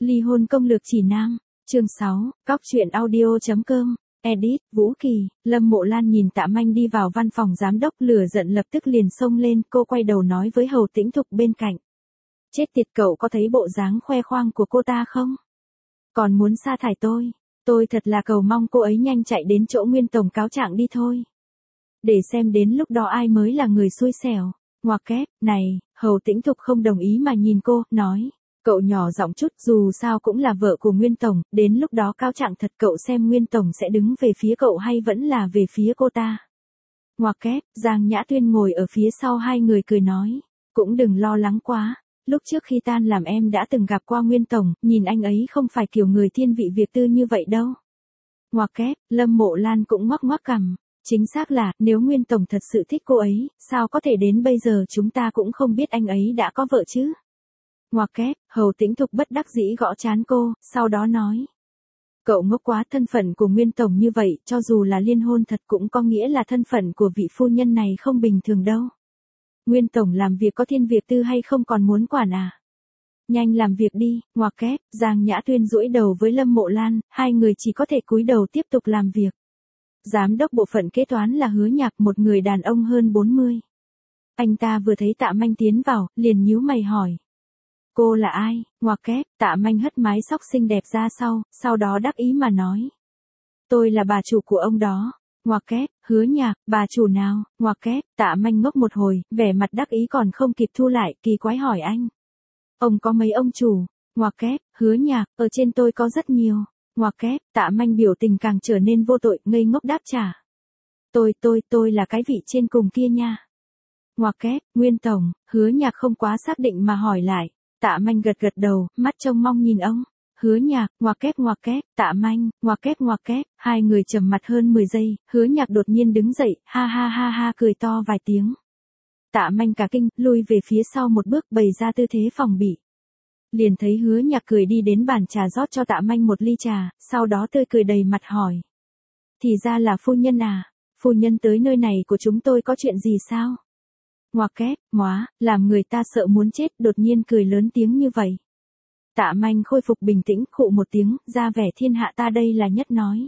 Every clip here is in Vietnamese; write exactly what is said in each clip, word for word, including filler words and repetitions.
Ly hôn công lược chỉ nam, chương sáu, cóc truyện audio.com, edit, Vũ Kỳ. Lâm Mộ Lan nhìn Tạ Manh đi vào văn phòng giám đốc, lửa giận lập tức liền xông lên, cô quay đầu nói với Hầu Tĩnh Thục bên cạnh. Chết tiệt, cậu có thấy bộ dáng khoe khoang của cô ta không? Còn muốn sa thải tôi, tôi thật là cầu mong cô ấy nhanh chạy đến chỗ Nguyên Tổng cáo trạng đi thôi. Để xem đến lúc đó ai mới là người xui xẻo. Ngoặc kép, này, Hầu Tĩnh Thục không đồng ý mà nhìn cô, nói. Cậu nhỏ giọng chút, dù sao cũng là vợ của Nguyên Tổng, đến lúc đó cáo trạng thật, cậu xem Nguyên Tổng sẽ đứng về phía cậu hay vẫn là về phía cô ta. Ngoặc kép, Giang Nhã Tuyên ngồi ở phía sau hai người cười nói. Cũng đừng lo lắng quá, lúc trước khi tan làm em đã từng gặp qua Nguyên Tổng, nhìn anh ấy không phải kiểu người thiên vị việc tư như vậy đâu. Ngoặc kép, Lâm Mộ Lan cũng ngoắc ngoắc cằm. Chính xác là, nếu Nguyên Tổng thật sự thích cô ấy, sao có thể đến bây giờ chúng ta cũng không biết anh ấy đã có vợ chứ? Ngoặc kép, Hầu Tĩnh Thục bất đắc dĩ gõ trán cô, sau đó nói. Cậu ngốc quá, thân phận của Nguyên Tổng như vậy, cho dù là liên hôn thật cũng có nghĩa là thân phận của vị phu nhân này không bình thường đâu. Nguyên Tổng làm việc có thiên việc tư hay không còn muốn quản à? Nhanh làm việc đi, ngoặc kép, Giang Nhã Tuyên duỗi đầu với Lâm Mộ Lan, hai người chỉ có thể cúi đầu tiếp tục làm việc. Giám đốc bộ phận kế toán là Hứa Nhạc, một người đàn ông hơn bốn mươi. Anh ta vừa thấy Tạ Manh tiến vào, liền nhíu mày hỏi. Cô là ai? Ngoặc kép, Tạ Manh hất mái tóc xinh đẹp ra sau, sau đó đắc ý mà nói. Tôi là bà chủ của ông đó. Ngoặc kép, Hứa Nhạc, bà chủ nào? Ngoặc kép, Tạ Manh ngốc một hồi, vẻ mặt đắc ý còn không kịp thu lại, kỳ quái hỏi anh. Ông có mấy ông chủ? Ngoặc kép, Hứa Nhạc, ở trên tôi có rất nhiều. Ngoặc kép, Tạ Manh biểu tình càng trở nên vô tội, ngây ngốc đáp trả. Tôi, tôi, tôi là cái vị trên cùng kia nha. Ngoặc kép, Nguyên Tổng, Hứa Nhạc không quá xác định mà hỏi lại. Tạ Manh gật gật đầu, mắt trông mong nhìn ông. Hứa Nhạc, ngoặc kép ngoặc kép, Tạ Manh, ngoặc kép ngoặc kép, hai người trầm mặt hơn mười giây, Hứa Nhạc đột nhiên đứng dậy, ha ha ha ha cười to vài tiếng. Tạ Manh cả kinh, lùi về phía sau một bước, bày ra tư thế phòng bị. Liền thấy Hứa Nhạc cười đi đến bàn trà rót cho Tạ Manh một ly trà, sau đó tươi cười đầy mặt hỏi. Thì ra là phu nhân à, phu nhân tới nơi này của chúng tôi có chuyện gì sao? Ngoặc kép, móa, làm người ta sợ muốn chết, đột nhiên cười lớn tiếng như vậy. Tạ Manh khôi phục bình tĩnh, khụ một tiếng, ra vẻ thiên hạ ta đây là nhất nói.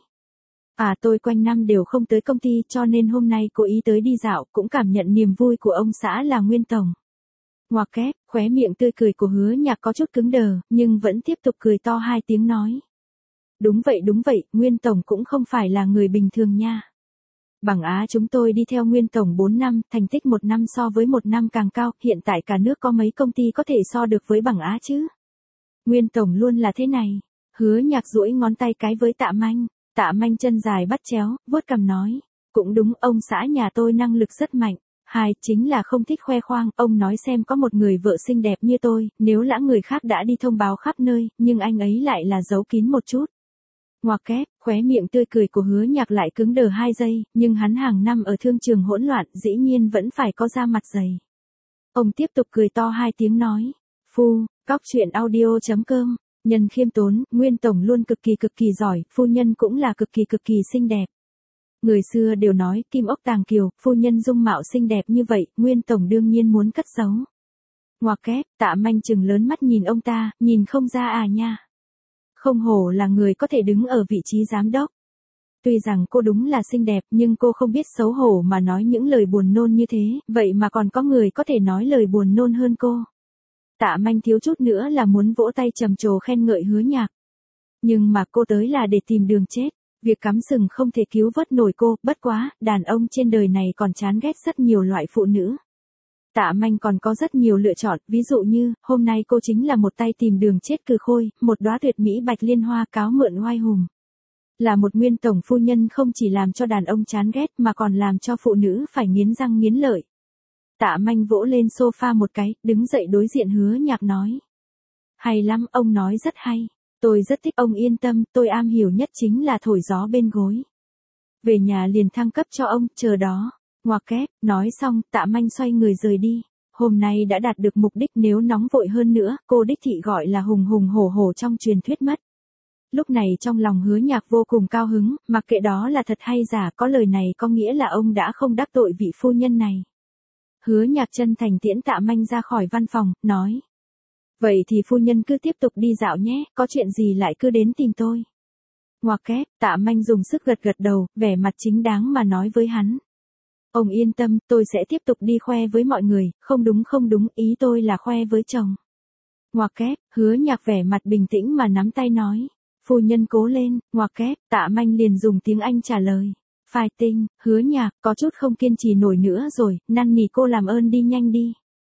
À, tôi quanh năm đều không tới công ty, cho nên hôm nay cố ý tới đi dạo, cũng cảm nhận niềm vui của ông xã là Nguyên Tổng. Ngoặc kép, khóe miệng tươi cười của Hứa Nhạc có chút cứng đờ, nhưng vẫn tiếp tục cười to hai tiếng nói. Đúng vậy đúng vậy, Nguyên Tổng cũng không phải là người bình thường nha. Bằng Á chúng tôi đi theo Nguyên Tổng bốn năm, thành tích một năm so với một năm càng cao, hiện tại cả nước có mấy công ty có thể so được với Bằng Á chứ? Nguyên Tổng luôn là thế này. Hứa Nhạc duỗi ngón tay cái với Tạ Manh, Tạ Manh chân dài bắt chéo, vuốt cằm nói. Cũng đúng, ông xã nhà tôi năng lực rất mạnh. Hai, chính là không thích khoe khoang, ông nói xem có một người vợ xinh đẹp như tôi, nếu lã người khác đã đi thông báo khắp nơi, nhưng anh ấy lại là giấu kín một chút. Ngoặc kép, khóe miệng tươi cười của Hứa Nhạc lại cứng đờ hai giây, nhưng hắn hàng năm ở thương trường hỗn loạn, dĩ nhiên vẫn phải có da mặt dày. Ông tiếp tục cười to hai tiếng nói. Phu, cóc truyện audio.com, nhân khiêm tốn, Nguyên Tổng luôn cực kỳ cực kỳ giỏi, phu nhân cũng là cực kỳ cực kỳ xinh đẹp. Người xưa đều nói, kim ốc tàng kiều, phu nhân dung mạo xinh đẹp như vậy, Nguyên Tổng đương nhiên muốn cất giấu. Ngoặc kép, Tạ Manh trừng lớn mắt nhìn ông ta, nhìn không ra à nha. Không hổ là người có thể đứng ở vị trí giám đốc. Tuy rằng cô đúng là xinh đẹp, nhưng cô không biết xấu hổ mà nói những lời buồn nôn như thế, vậy mà còn có người có thể nói lời buồn nôn hơn cô. Tạ Manh thiếu chút nữa là muốn vỗ tay trầm trồ khen ngợi Hứa Nhạc. Nhưng mà cô tới là để tìm đường chết. Việc cắm sừng không thể cứu vớt nổi cô, bất quá, đàn ông trên đời này còn chán ghét rất nhiều loại phụ nữ. Tạ Manh còn có rất nhiều lựa chọn, ví dụ như, hôm nay cô chính là một tay tìm đường chết cừ khôi, một đóa tuyệt mỹ bạch liên hoa cáo mượn oai hùng. Là một Nguyên Tổng phu nhân không chỉ làm cho đàn ông chán ghét mà còn làm cho phụ nữ phải nghiến răng nghiến lợi. Tạ Manh vỗ lên sofa một cái, đứng dậy đối diện Hứa Nhạc nói. Hay lắm, ông nói rất hay. Tôi rất thích, ông yên tâm, tôi am hiểu nhất chính là thổi gió bên gối. Về nhà liền thăng cấp cho ông, chờ đó. Ngoặc kép, nói xong, Tạ Manh xoay người rời đi. Hôm nay đã đạt được mục đích, nếu nóng vội hơn nữa, cô đích thị gọi là hùng hùng hổ hổ trong truyền thuyết mất. Lúc này trong lòng Hứa Nhạc vô cùng cao hứng, mặc kệ đó là thật hay giả, có lời này có nghĩa là ông đã không đắc tội vị phu nhân này. Hứa Nhạc chân thành tiễn Tạ Manh ra khỏi văn phòng, nói. Vậy thì phu nhân cứ tiếp tục đi dạo nhé, có chuyện gì lại cứ đến tìm tôi. Ngoặc kép, Tạ Manh dùng sức gật gật đầu, vẻ mặt chính đáng mà nói với hắn. Ông yên tâm, tôi sẽ tiếp tục đi khoe với mọi người, không đúng không đúng, ý tôi là khoe với chồng. Ngoặc kép, Hứa Nhạc vẻ mặt bình tĩnh mà nắm tay nói. Phu nhân cố lên, ngoặc kép, Tạ Manh liền dùng tiếng Anh trả lời. Fighting, Hứa Nhạc, có chút không kiên trì nổi nữa rồi, năn nỉ cô làm ơn đi nhanh đi.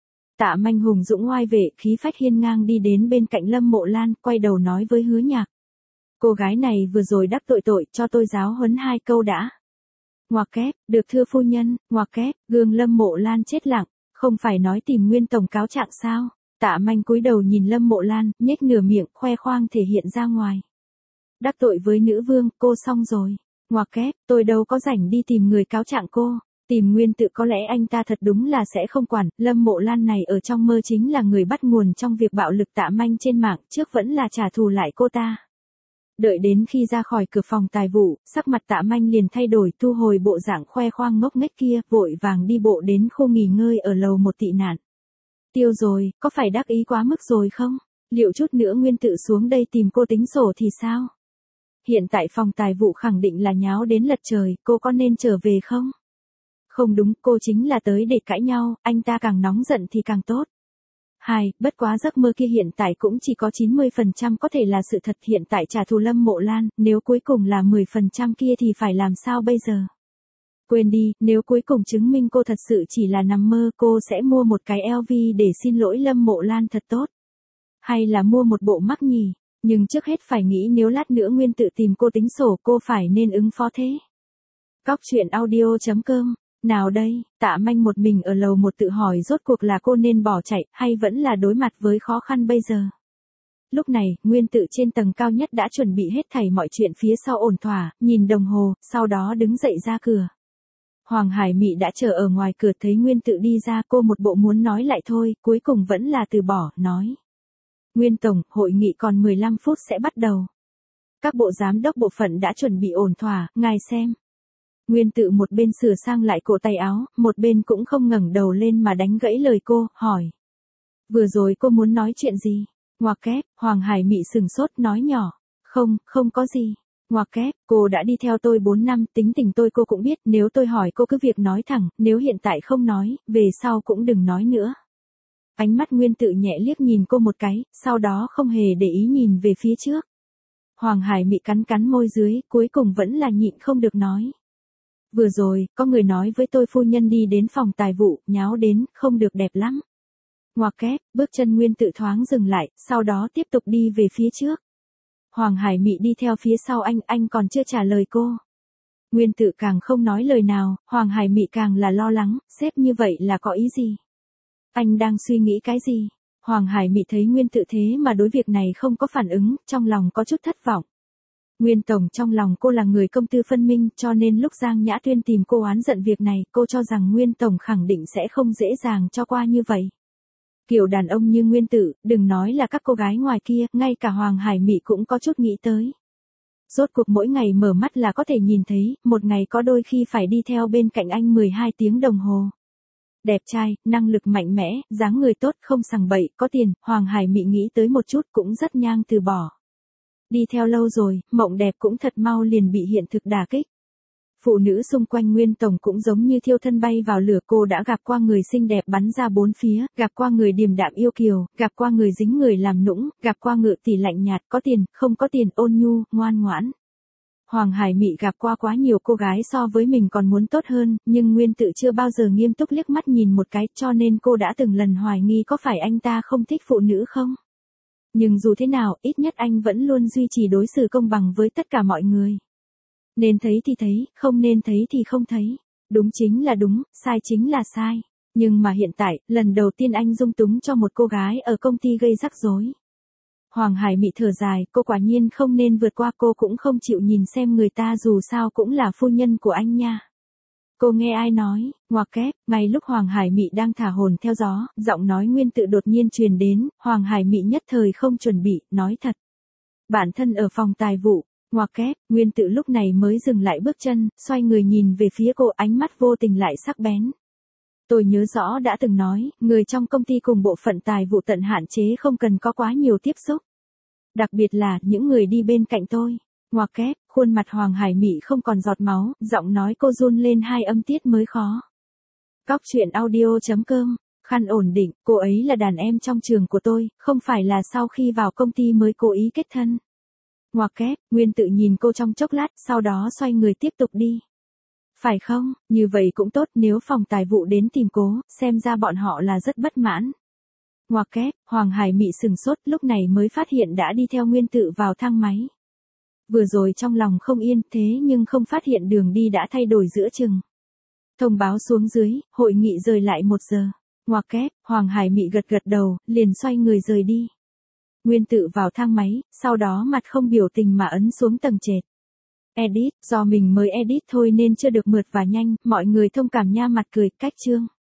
Tạ Manh hùng dũng oai vệ, khí phách hiên ngang đi đến bên cạnh Lâm Mộ Lan, quay đầu nói với Hứa Nhạc. Cô gái này vừa rồi đắc tội tội, cho tôi giáo huấn hai câu đã. Ngoặc kép, được thưa phu nhân, ngoặc kép, gương Lâm Mộ Lan chết lặng, không phải nói tìm Nguyên tổng cáo trạng sao? Tạ Manh cúi đầu nhìn Lâm Mộ Lan, nhếch nửa miệng, khoe khoang thể hiện ra ngoài. Đắc tội với nữ vương, cô xong rồi. Ngoặc kép, tôi đâu có rảnh đi tìm người cáo trạng cô. Tìm Nguyên Tự có lẽ anh ta thật đúng là sẽ không quản, Lâm Mộ Lan này ở trong mơ chính là người bắt nguồn trong việc bạo lực Tạ Manh trên mạng, trước vẫn là trả thù lại cô ta. Đợi đến khi ra khỏi cửa phòng tài vụ, sắc mặt Tạ Manh liền thay đổi, thu hồi bộ dạng khoe khoang ngốc nghếch kia, vội vàng đi bộ đến khu nghỉ ngơi ở lầu một tị nạn. Tiêu rồi, có phải đắc ý quá mức rồi không? Liệu chút nữa Nguyên Tự xuống đây tìm cô tính sổ thì sao? Hiện tại phòng tài vụ khẳng định là nháo đến lật trời, cô có nên trở về không? Không đúng, cô chính là tới để cãi nhau, anh ta càng nóng giận thì càng tốt. Hai, bất quá giấc mơ kia hiện tại cũng chỉ có chín mươi phần trăm có thể là sự thật, hiện tại trả thù Lâm Mộ Lan, nếu cuối cùng là mười phần trăm kia thì phải làm sao bây giờ? Quên đi, nếu cuối cùng chứng minh cô thật sự chỉ là nằm mơ, cô sẽ mua một cái L V để xin lỗi Lâm Mộ Lan thật tốt. Hay là mua một bộ mắc nhỉ? Nhưng trước hết phải nghĩ nếu lát nữa Nguyên Tự tìm cô tính sổ, cô phải nên ứng phó thế. Cóc truyện audio chấm com. Nào đây, Tạ Manh một mình ở lầu một tự hỏi rốt cuộc là cô nên bỏ chạy, hay vẫn là đối mặt với khó khăn bây giờ. Lúc này, Nguyên Tự trên tầng cao nhất đã chuẩn bị hết thảy mọi chuyện phía sau ổn thỏa, nhìn đồng hồ, sau đó đứng dậy ra cửa. Hoàng Hải Mị đã chờ ở ngoài cửa, thấy Nguyên Tự đi ra, cô một bộ muốn nói lại thôi, cuối cùng vẫn là từ bỏ, nói. Nguyên tổng, hội nghị còn mười lăm phút sẽ bắt đầu. Các bộ giám đốc bộ phận đã chuẩn bị ổn thỏa, ngài xem. Nguyên Tự một bên sửa sang lại cổ tay áo, một bên cũng không ngẩng đầu lên mà đánh gãy lời cô, hỏi. Vừa rồi cô muốn nói chuyện gì? Ngoặc kép, Hoàng Hải Mị sừng sốt nói nhỏ. Không, không có gì. Ngoặc kép, cô đã đi theo tôi bốn năm, tính tình tôi cô cũng biết, nếu tôi hỏi cô cứ việc nói thẳng, nếu hiện tại không nói, về sau cũng đừng nói nữa. Ánh mắt Nguyên Tự nhẹ liếc nhìn cô một cái, sau đó không hề để ý nhìn về phía trước. Hoàng Hải Mị cắn cắn môi dưới, cuối cùng vẫn là nhịn không được nói. Vừa rồi, có người nói với tôi phu nhân đi đến phòng tài vụ, nháo đến, không được đẹp lắm. Ngoặc kép, bước chân Nguyên Tự thoáng dừng lại, sau đó tiếp tục đi về phía trước. Hoàng Hải Mị đi theo phía sau anh, anh còn chưa trả lời cô. Nguyên Tự càng không nói lời nào, Hoàng Hải Mị càng là lo lắng, sếp như vậy là có ý gì? Anh đang suy nghĩ cái gì? Hoàng Hải Mị thấy Nguyên Tự thế mà đối việc này không có phản ứng, trong lòng có chút thất vọng. Nguyên tổng, trong lòng cô là người công tư phân minh, cho nên lúc Giang Nhã Tuyên tìm cô oán giận việc này, cô cho rằng Nguyên tổng khẳng định sẽ không dễ dàng cho qua như vậy. Kiểu đàn ông như Nguyên Tự, đừng nói là các cô gái ngoài kia, ngay cả Hoàng Hải Mị cũng có chút nghĩ tới. Rốt cuộc mỗi ngày mở mắt là có thể nhìn thấy, một ngày có đôi khi phải đi theo bên cạnh anh mười hai tiếng đồng hồ. Đẹp trai, năng lực mạnh mẽ, dáng người tốt, không sằng bậy, có tiền, Hoàng Hải Mị nghĩ tới một chút cũng rất nhang từ bỏ. Đi theo lâu rồi, mộng đẹp cũng thật mau liền bị hiện thực đả kích. Phụ nữ xung quanh Nguyên tổng cũng giống như thiêu thân bay vào lửa, cô đã gặp qua người xinh đẹp bắn ra bốn phía, gặp qua người điềm đạm yêu kiều, gặp qua người dính người làm nũng, gặp qua ngựa tỷ lạnh nhạt, có tiền, không có tiền, ôn nhu, ngoan ngoãn. Hoàng Hải Mị gặp qua quá nhiều cô gái so với mình còn muốn tốt hơn, nhưng Nguyên Tự chưa bao giờ nghiêm túc liếc mắt nhìn một cái, cho nên cô đã từng lần hoài nghi có phải anh ta không thích phụ nữ không? Nhưng dù thế nào, ít nhất anh vẫn luôn duy trì đối xử công bằng với tất cả mọi người. Nên thấy thì thấy, không nên thấy thì không thấy. Đúng chính là đúng, sai chính là sai. Nhưng mà hiện tại, lần đầu tiên anh dung túng cho một cô gái ở công ty gây rắc rối. Hoàng Hải Mị thở dài, cô quả nhiên không nên vượt qua, cô cũng không chịu nhìn xem người ta dù sao cũng là phu nhân của anh nha. Cô nghe ai nói, ngoặc kép, ngay lúc Hoàng Hải Mị đang thả hồn theo gió, giọng nói Nguyên Tự đột nhiên truyền đến, Hoàng Hải Mị nhất thời không chuẩn bị, nói thật. Bản thân ở phòng tài vụ, ngoặc kép, Nguyên Tự lúc này mới dừng lại bước chân, xoay người nhìn về phía cô, ánh mắt vô tình lại sắc bén. Tôi nhớ rõ đã từng nói, người trong công ty cùng bộ phận tài vụ tận hạn chế không cần có quá nhiều tiếp xúc. Đặc biệt là, những người đi bên cạnh tôi. Ngoặc kép, khuôn mặt Hoàng Hải Mị không còn giọt máu, giọng nói cô run lên hai âm tiết mới khó. Cóc truyện audio chấm com, khăn ổn định, cô ấy là đàn em trong trường của tôi, không phải là sau khi vào công ty mới cố ý kết thân. Ngoặc kép, Nguyên Tự nhìn cô trong chốc lát, sau đó xoay người tiếp tục đi. Phải không, như vậy cũng tốt, nếu phòng tài vụ đến tìm cố, xem ra bọn họ là rất bất mãn. Ngoặc kép, Hoàng Hải Mị sừng sốt, lúc này mới phát hiện đã đi theo Nguyên Tự vào thang máy. Vừa rồi trong lòng không yên, thế nhưng không phát hiện đường đi đã thay đổi giữa chừng. Thông báo xuống dưới, hội nghị rời lại một giờ. Ngoặc kép, Hoàng Hải Mị gật gật đầu, liền xoay người rời đi. Nguyên Tự vào thang máy, sau đó mặt không biểu tình mà ấn xuống tầng trệt. Edit, do mình mới edit thôi nên chưa được mượt và nhanh, mọi người thông cảm nha, mặt cười, cách chương.